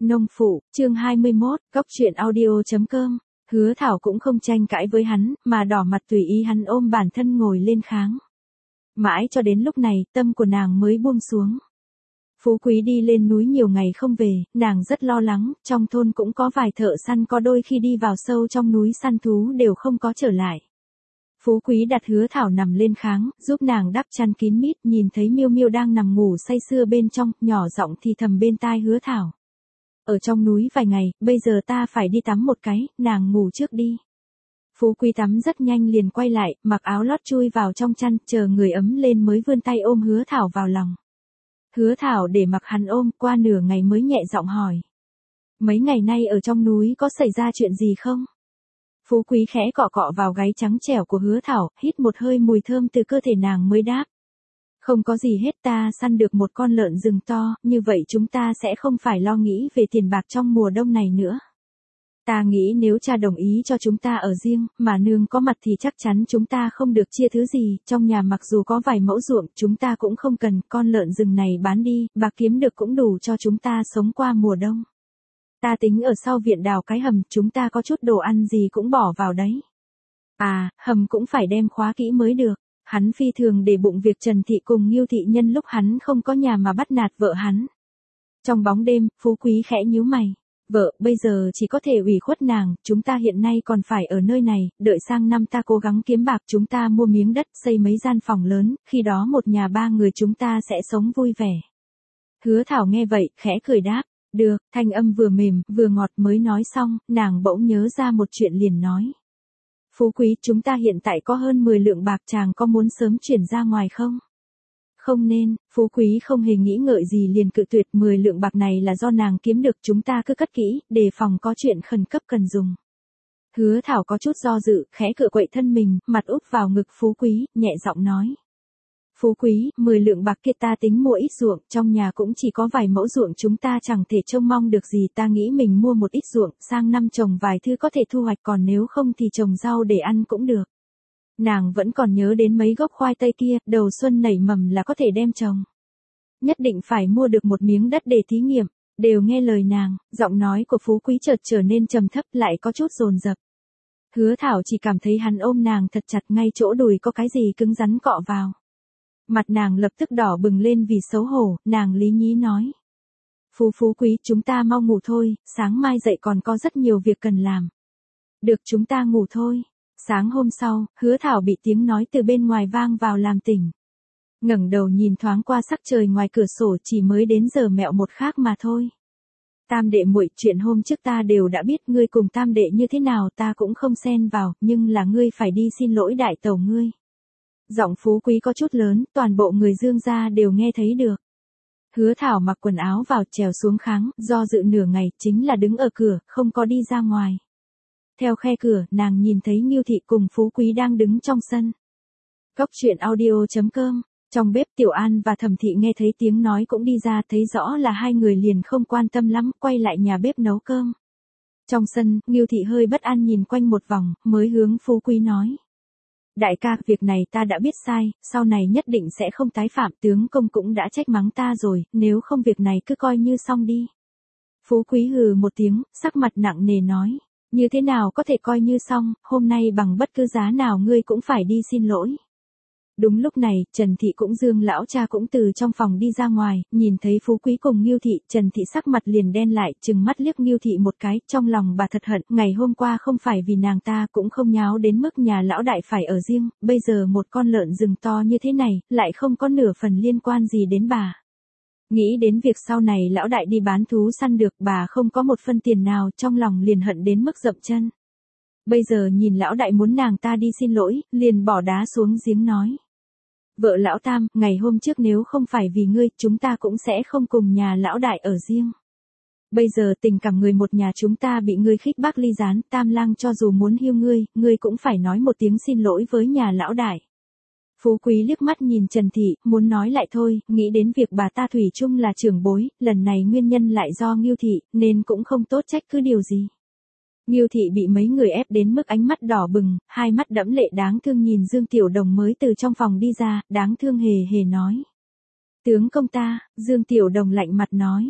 Nông phụ, chương 21, góc truyện audio.com. Hứa Thảo cũng không tranh cãi với hắn, mà đỏ mặt tùy ý hắn ôm bản thân ngồi lên kháng. Mãi cho đến lúc này, tâm của nàng mới buông xuống. Phú Quý đi lên núi nhiều ngày không về, nàng rất lo lắng, trong thôn cũng có vài thợ săn có đôi khi đi vào sâu trong núi săn thú đều không có trở lại. Phú Quý đặt Hứa Thảo nằm lên kháng, giúp nàng đắp chăn kín mít, nhìn thấy Miêu Miêu đang nằm ngủ say sưa bên trong, nhỏ giọng thì thầm bên tai Hứa Thảo. Ở trong núi vài ngày, bây giờ ta phải đi tắm một cái, nàng ngủ trước đi. Phú Quý tắm rất nhanh liền quay lại, mặc áo lót chui vào trong chăn, chờ người ấm lên mới vươn tay ôm Hứa Thảo vào lòng. Hứa Thảo để mặc hắn ôm, qua nửa ngày mới nhẹ giọng hỏi. Mấy ngày nay ở trong núi có xảy ra chuyện gì không? Phú Quý khẽ cọ cọ vào gáy trắng trẻo của Hứa Thảo, hít một hơi mùi thơm từ cơ thể nàng mới đáp. Không có gì hết, ta săn được một con lợn rừng to, như vậy chúng ta sẽ không phải lo nghĩ về tiền bạc trong mùa đông này nữa. Ta nghĩ nếu cha đồng ý cho chúng ta ở riêng, mà nương có mặt thì chắc chắn chúng ta không được chia thứ gì, trong nhà mặc dù có vài mẫu ruộng, chúng ta cũng không cần, con lợn rừng này bán đi, bạc kiếm được cũng đủ cho chúng ta sống qua mùa đông. Ta tính ở sau viện đào cái hầm, chúng ta có chút đồ ăn gì cũng bỏ vào đấy. À, hầm cũng phải đem khóa kỹ mới được. Hắn phi thường để bụng việc Trần Thị cùng Ngưu Thị nhân lúc hắn không có nhà mà bắt nạt vợ hắn. Trong bóng đêm, Phú Quý khẽ nhíu mày. Vợ, bây giờ chỉ có thể ủy khuất nàng, chúng ta hiện nay còn phải ở nơi này, đợi sang năm ta cố gắng kiếm bạc, chúng ta mua miếng đất, xây mấy gian phòng lớn, khi đó một nhà ba người chúng ta sẽ sống vui vẻ. Hứa Thảo nghe vậy, khẽ cười đáp. Được, thanh âm vừa mềm, vừa ngọt mới nói xong, nàng bỗng nhớ ra một chuyện liền nói. Phú Quý, chúng ta hiện tại có hơn 10 lượng bạc, chàng có muốn sớm chuyển ra ngoài không? Không nên, Phú Quý không hề nghĩ ngợi gì liền cự tuyệt, 10 lượng bạc này là do nàng kiếm được, chúng ta cứ cất kỹ, đề phòng có chuyện khẩn cấp cần dùng. Hứa Thảo có chút do dự, khẽ cựa quậy thân mình, mặt úp vào ngực Phú Quý, nhẹ giọng nói. Phú Quý, 10 lượng bạc kia ta tính mua ít ruộng, trong nhà cũng chỉ có vài mẫu ruộng, chúng ta chẳng thể trông mong được gì, ta nghĩ mình mua một ít ruộng, sang năm trồng vài thứ có thể thu hoạch, còn nếu không thì trồng rau để ăn cũng được. Nàng vẫn còn nhớ đến mấy gốc khoai tây kia, đầu xuân nảy mầm là có thể đem trồng. Nhất định phải mua được một miếng đất để thí nghiệm, đều nghe lời nàng, giọng nói của Phú Quý chợt trở nên trầm thấp lại có chút dồn dập. Hứa Thảo chỉ cảm thấy hắn ôm nàng thật chặt, ngay chỗ đùi có cái gì cứng rắn cọ vào. Mặt nàng lập tức đỏ bừng lên vì xấu hổ, nàng lý nhí nói. Phú Quý, chúng ta mau ngủ thôi, sáng mai dậy còn có rất nhiều việc cần làm. Được, chúng ta ngủ thôi. Sáng hôm sau, Hứa Thảo bị tiếng nói từ bên ngoài vang vào làm tỉnh. Ngẩng đầu nhìn thoáng qua sắc trời ngoài cửa sổ, chỉ mới đến giờ mẹo một khác mà thôi. Tam đệ muội, chuyện hôm trước ta đều đã biết, ngươi cùng tam đệ như thế nào ta cũng không xen vào, nhưng là ngươi phải đi xin lỗi đại tẩu ngươi. Giọng Phú Quý có chút lớn, toàn bộ người Dương gia đều nghe thấy được. Hứa Thảo mặc quần áo vào, trèo xuống kháng, do dự nửa ngày, chính là đứng ở cửa, không có đi ra ngoài. Theo khe cửa, nàng nhìn thấy Ngưu Thị cùng Phú Quý đang đứng trong sân. Góc truyện audio.com. Trong bếp Tiểu An và Thẩm Thị nghe thấy tiếng nói cũng đi ra, thấy rõ là hai người liền không quan tâm lắm, quay lại nhà bếp nấu cơm. Trong sân, Ngưu Thị hơi bất an nhìn quanh một vòng, mới hướng Phú Quý nói. Đại ca, việc này ta đã biết sai, sau này nhất định sẽ không tái phạm, tướng công cũng đã trách mắng ta rồi, nếu không việc này cứ coi như xong đi. Phú Quý hừ một tiếng, sắc mặt nặng nề nói, như thế nào có thể coi như xong, hôm nay bằng bất cứ giá nào ngươi cũng phải đi xin lỗi. Đúng lúc này, Trần Thị cũng Dương lão cha cũng từ trong phòng đi ra ngoài, nhìn thấy Phú Quý cùng Ngưu Thị, Trần Thị sắc mặt liền đen lại, trừng mắt liếc Ngưu Thị một cái, trong lòng bà thật hận, ngày hôm qua không phải vì nàng ta cũng không nháo đến mức nhà lão đại phải ở riêng, bây giờ một con lợn rừng to như thế này, lại không có nửa phần liên quan gì đến bà. Nghĩ đến việc sau này lão đại đi bán thú săn được, bà không có một phân tiền nào, trong lòng liền hận đến mức dậm chân. Bây giờ nhìn lão đại muốn nàng ta đi xin lỗi, liền bỏ đá xuống giếng nói. Vợ lão Tam, ngày hôm trước nếu không phải vì ngươi, chúng ta cũng sẽ không cùng nhà lão đại ở riêng. Bây giờ tình cảm người một nhà chúng ta bị ngươi khích bác ly gián, Tam lang cho dù muốn hiêu ngươi cũng phải nói một tiếng xin lỗi với nhà lão đại. Phú Quý liếc mắt nhìn Trần Thị, muốn nói lại thôi, nghĩ đến việc bà ta thủy chung là trưởng bối, lần này nguyên nhân lại do Ngưu Thị, nên cũng không tốt trách cứ điều gì. Ngưu Thị bị mấy người ép đến mức ánh mắt đỏ bừng, hai mắt đẫm lệ đáng thương nhìn Dương Tiểu Đồng mới từ trong phòng đi ra, đáng thương hề hề nói. Tướng công ta, Dương Tiểu Đồng lạnh mặt nói.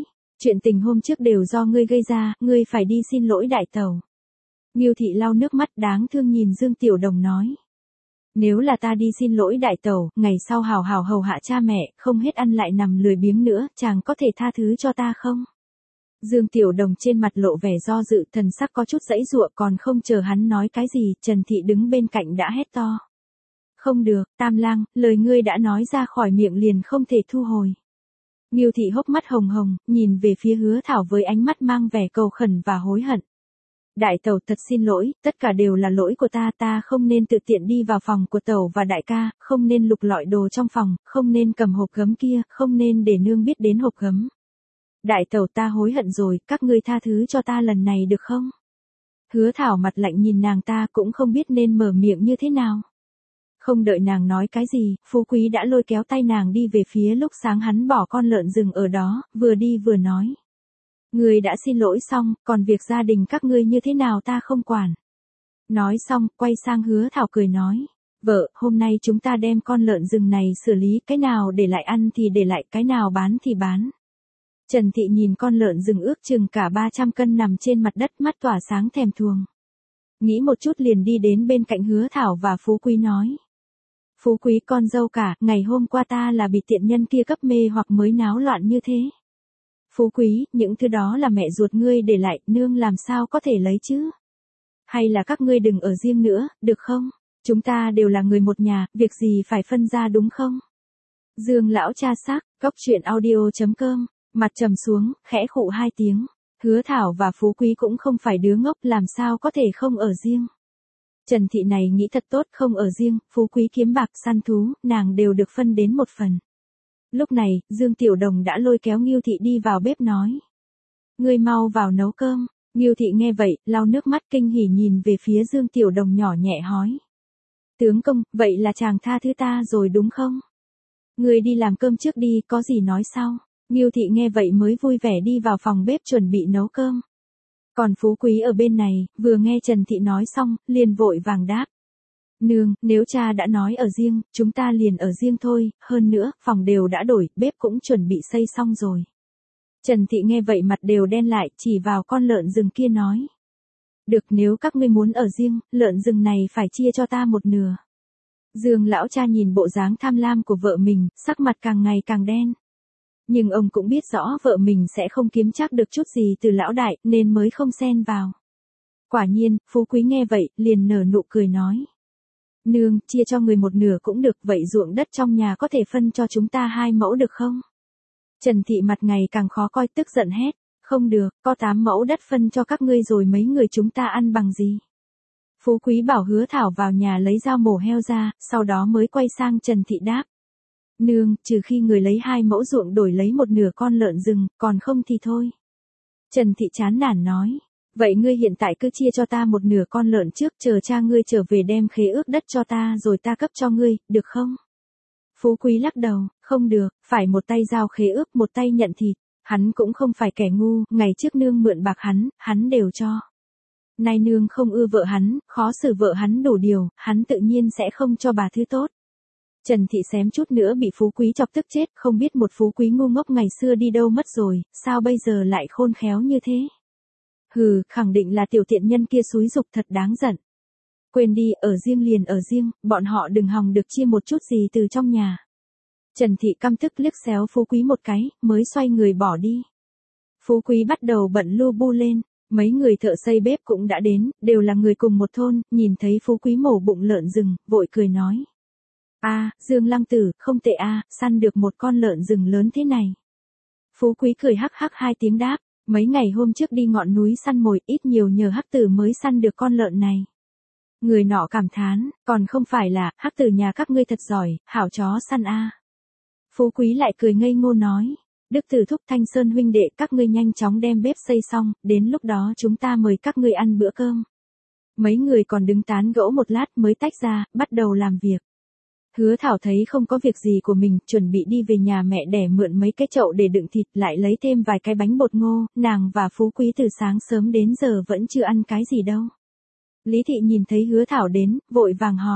Chuyện tình hôm trước đều do ngươi gây ra, ngươi phải đi xin lỗi đại tẩu. Ngưu thị lau nước mắt đáng thương nhìn Dương Tiểu Đồng nói. Nếu là ta đi xin lỗi đại tẩu, ngày sau hào hào hầu hạ cha mẹ, không hết ăn lại nằm lười biếng nữa, chàng có thể tha thứ cho ta không? Dương Tiểu Đồng trên mặt lộ vẻ do dự, thần sắc có chút giãy giụa, còn không chờ hắn nói cái gì, Trần Thị đứng bên cạnh đã hét to. Không được, Tam Lang, lời ngươi đã nói ra khỏi miệng liền không thể thu hồi. Ngưu Thị hốc mắt hồng hồng, nhìn về phía Hứa Thảo với ánh mắt mang vẻ cầu khẩn và hối hận. Đại tẩu thật xin lỗi, tất cả đều là lỗi của ta không nên tự tiện đi vào phòng của tẩu và đại ca, không nên lục lọi đồ trong phòng, không nên cầm hộp gấm kia, không nên để nương biết đến hộp gấm. Đại tẩu ta hối hận rồi, các ngươi tha thứ cho ta lần này được không? Hứa Thảo mặt lạnh nhìn nàng ta cũng không biết nên mở miệng như thế nào. Không đợi nàng nói cái gì, Phú Quý đã lôi kéo tay nàng đi về phía lúc sáng hắn bỏ con lợn rừng ở đó, vừa đi vừa nói. Ngươi đã xin lỗi xong, còn việc gia đình các ngươi như thế nào ta không quản. Nói xong, quay sang Hứa Thảo cười nói. Vợ, hôm nay chúng ta đem con lợn rừng này xử lý, cái nào để lại ăn thì để lại, cái nào bán thì bán. Trần Thị nhìn con lợn rừng ước chừng cả 300 cân nằm trên mặt đất, mắt tỏa sáng thèm thuồng. Nghĩ một chút liền đi đến bên cạnh Hứa Thảo và Phú Quý nói. Phú Quý con dâu cả, ngày hôm qua ta là bị tiện nhân kia cấp mê hoặc mới náo loạn như thế. Phú Quý, những thứ đó là mẹ ruột ngươi để lại, nương làm sao có thể lấy chứ? Hay là các ngươi đừng ở riêng nữa, được không? Chúng ta đều là người một nhà, việc gì phải phân ra đúng không? Dương lão cha xác, góc truyện audio.com, mặt trầm xuống, khẽ khụ 2 tiếng. Hứa Thảo và Phú Quý cũng không phải đứa ngốc, làm sao có thể không ở riêng. Trần Thị này nghĩ thật tốt, không ở riêng, Phú Quý kiếm bạc săn thú, nàng đều được phân đến một phần. Lúc này, Dương Tiểu Đồng đã lôi kéo Ngưu Thị đi vào bếp nói. Ngươi mau vào nấu cơm. Ngưu Thị nghe vậy, lau nước mắt kinh hỉ nhìn về phía Dương Tiểu Đồng nhỏ nhẹ hói. Tướng công, vậy là chàng tha thứ ta rồi đúng không? Ngươi đi làm cơm trước đi, có gì nói sau. Ngưu Thị nghe vậy mới vui vẻ đi vào phòng bếp chuẩn bị nấu cơm. Còn Phú Quý ở bên này, vừa nghe Trần Thị nói xong, liền vội vàng đáp. Nương, nếu cha đã nói ở riêng, chúng ta liền ở riêng thôi, hơn nữa, phòng đều đã đổi, bếp cũng chuẩn bị xây xong rồi. Trần Thị nghe vậy mặt đều đen lại, chỉ vào con lợn rừng kia nói. Được, nếu các ngươi muốn ở riêng, lợn rừng này phải chia cho ta một nửa. Dương lão cha nhìn bộ dáng tham lam của vợ mình, sắc mặt càng ngày càng đen. Nhưng ông cũng biết rõ vợ mình sẽ không kiếm chắc được chút gì từ lão đại, nên mới không xen vào. Quả nhiên, Phú Quý nghe vậy, liền nở nụ cười nói. Nương, chia cho người một nửa cũng được, vậy ruộng đất trong nhà có thể phân cho chúng ta 2 mẫu được không? Trần Thị mặt ngày càng khó coi, tức giận hét. Không được, có 8 mẫu đất phân cho các ngươi rồi mấy người chúng ta ăn bằng gì? Phú Quý bảo Hứa Thảo vào nhà lấy dao mổ heo ra, sau đó mới quay sang Trần Thị đáp. Nương, trừ khi người lấy 2 mẫu ruộng đổi lấy một nửa con lợn rừng, còn không thì thôi. Trần Thị chán nản nói. Vậy ngươi hiện tại cứ chia cho ta một nửa con lợn trước, chờ cha ngươi trở về đem khế ước đất cho ta rồi ta cấp cho ngươi, được không? Phú Quý lắc đầu, không được, phải một tay giao khế ước, một tay nhận thịt. Hắn cũng không phải kẻ ngu, ngày trước nương mượn bạc hắn đều cho. Nay nương không ưa vợ hắn, khó xử vợ hắn đủ điều, hắn tự nhiên sẽ không cho bà thứ tốt. Trần Thị xém chút nữa bị Phú Quý chọc tức chết, không biết một Phú Quý ngu ngốc ngày xưa đi đâu mất rồi, sao bây giờ lại khôn khéo như thế? Hừ, khẳng định là tiểu tiện nhân kia xúi giục thật đáng giận. Quên đi, ở riêng liền ở riêng, bọn họ đừng hòng được chia một chút gì từ trong nhà. Trần Thị căm tức liếc xéo Phú Quý một cái, mới xoay người bỏ đi. Phú Quý bắt đầu bận lu bu lên, mấy người thợ xây bếp cũng đã đến, đều là người cùng một thôn, nhìn thấy Phú Quý mổ bụng lợn rừng, vội cười nói. Dương Lăng Tử, không tệ săn được một con lợn rừng lớn thế này. Phú Quý cười hắc hắc 2 tiếng đáp, mấy ngày hôm trước đi ngọn núi săn mồi, ít nhiều nhờ Hắc Tử mới săn được con lợn này. Người nọ cảm thán, còn không phải là, Hắc Tử nhà các ngươi thật giỏi, hảo chó săn Phú Quý lại cười ngây ngô nói, Đức Tử thúc Thanh Sơn huynh đệ, các ngươi nhanh chóng đem bếp xây xong, đến lúc đó chúng ta mời các ngươi ăn bữa cơm. Mấy người còn đứng tán gẫu một lát mới tách ra, bắt đầu làm việc. Hứa Thảo thấy không có việc gì của mình, chuẩn bị đi về nhà mẹ để mượn mấy cái chậu để đựng thịt, lại lấy thêm vài cái bánh bột ngô, nàng và Phú Quý từ sáng sớm đến giờ vẫn chưa ăn cái gì đâu. Lý Thị nhìn thấy Hứa Thảo đến, vội vàng hỏi,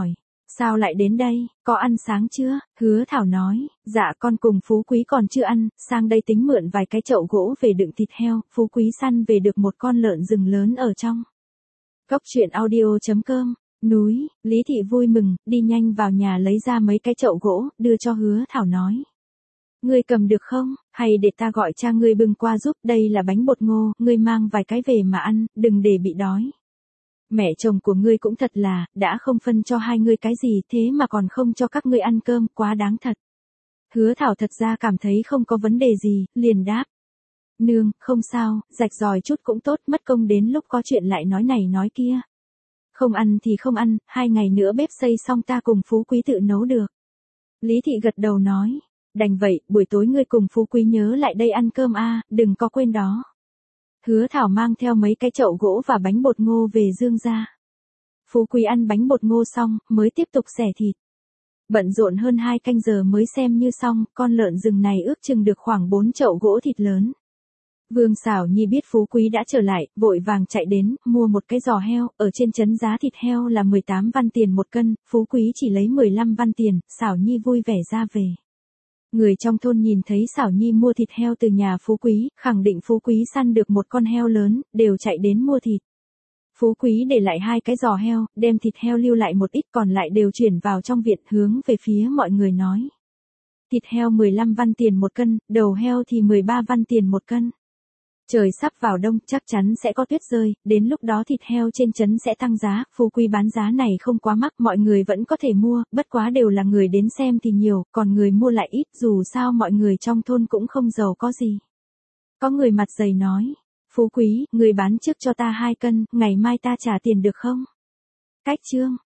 Sao lại đến đây, có ăn sáng chưa? Hứa Thảo nói, dạ con cùng Phú Quý còn chưa ăn, sang đây tính mượn vài cái chậu gỗ về đựng thịt heo, Phú Quý săn về được một con lợn rừng lớn ở trong. Cốc truyện audio.com, núi, Lý Thị vui mừng, đi nhanh vào nhà lấy ra mấy cái chậu gỗ, đưa cho Hứa Thảo nói. Ngươi cầm được không, hay để ta gọi cha ngươi bưng qua giúp, đây là bánh bột ngô, ngươi mang vài cái về mà ăn, đừng để bị đói. Mẹ chồng của ngươi cũng thật là, đã không phân cho hai ngươi cái gì thế mà còn không cho các ngươi ăn cơm, quá đáng thật. Hứa Thảo thật ra cảm thấy không có vấn đề gì, liền đáp. Nương, không sao, rạch ròi chút cũng tốt, mất công đến lúc có chuyện lại nói này nói kia. Không ăn thì không ăn, 2 ngày nữa bếp xây xong ta cùng Phú Quý tự nấu được. Lý Thị gật đầu nói, đành vậy, buổi tối ngươi cùng Phú Quý nhớ lại đây ăn cơm a, đừng có quên đó. Hứa Thảo mang theo mấy cái chậu gỗ và bánh bột ngô về Dương ra. Phú Quý ăn bánh bột ngô xong, mới tiếp tục xẻ thịt. Bận rộn hơn 2 canh giờ mới xem như xong, con lợn rừng này ước chừng được khoảng 4 chậu gỗ thịt lớn. Vương Xảo Nhi biết Phú Quý đã trở lại, vội vàng chạy đến, mua một cái giò heo, ở trên trấn giá thịt heo là 18 văn tiền một cân, Phú Quý chỉ lấy 15 văn tiền, Xảo Nhi vui vẻ ra về. Người trong thôn nhìn thấy Xảo Nhi mua thịt heo từ nhà Phú Quý, khẳng định Phú Quý săn được một con heo lớn, đều chạy đến mua thịt. Phú Quý để lại 2 cái giò heo, đem thịt heo lưu lại một ít còn lại đều chuyển vào trong viện hướng về phía mọi người nói. Thịt heo 15 văn tiền một cân, đầu heo thì 13 văn tiền một cân. Trời sắp vào đông, chắc chắn sẽ có tuyết rơi, đến lúc đó thịt heo trên trấn sẽ tăng giá, Phú Quý bán giá này không quá mắc, mọi người vẫn có thể mua, bất quá đều là người đến xem thì nhiều, còn người mua lại ít, dù sao mọi người trong thôn cũng không giàu có gì. Có người mặt dày nói, Phú Quý, người bán trước cho ta 2 cân, ngày mai ta trả tiền được không? Cách chương.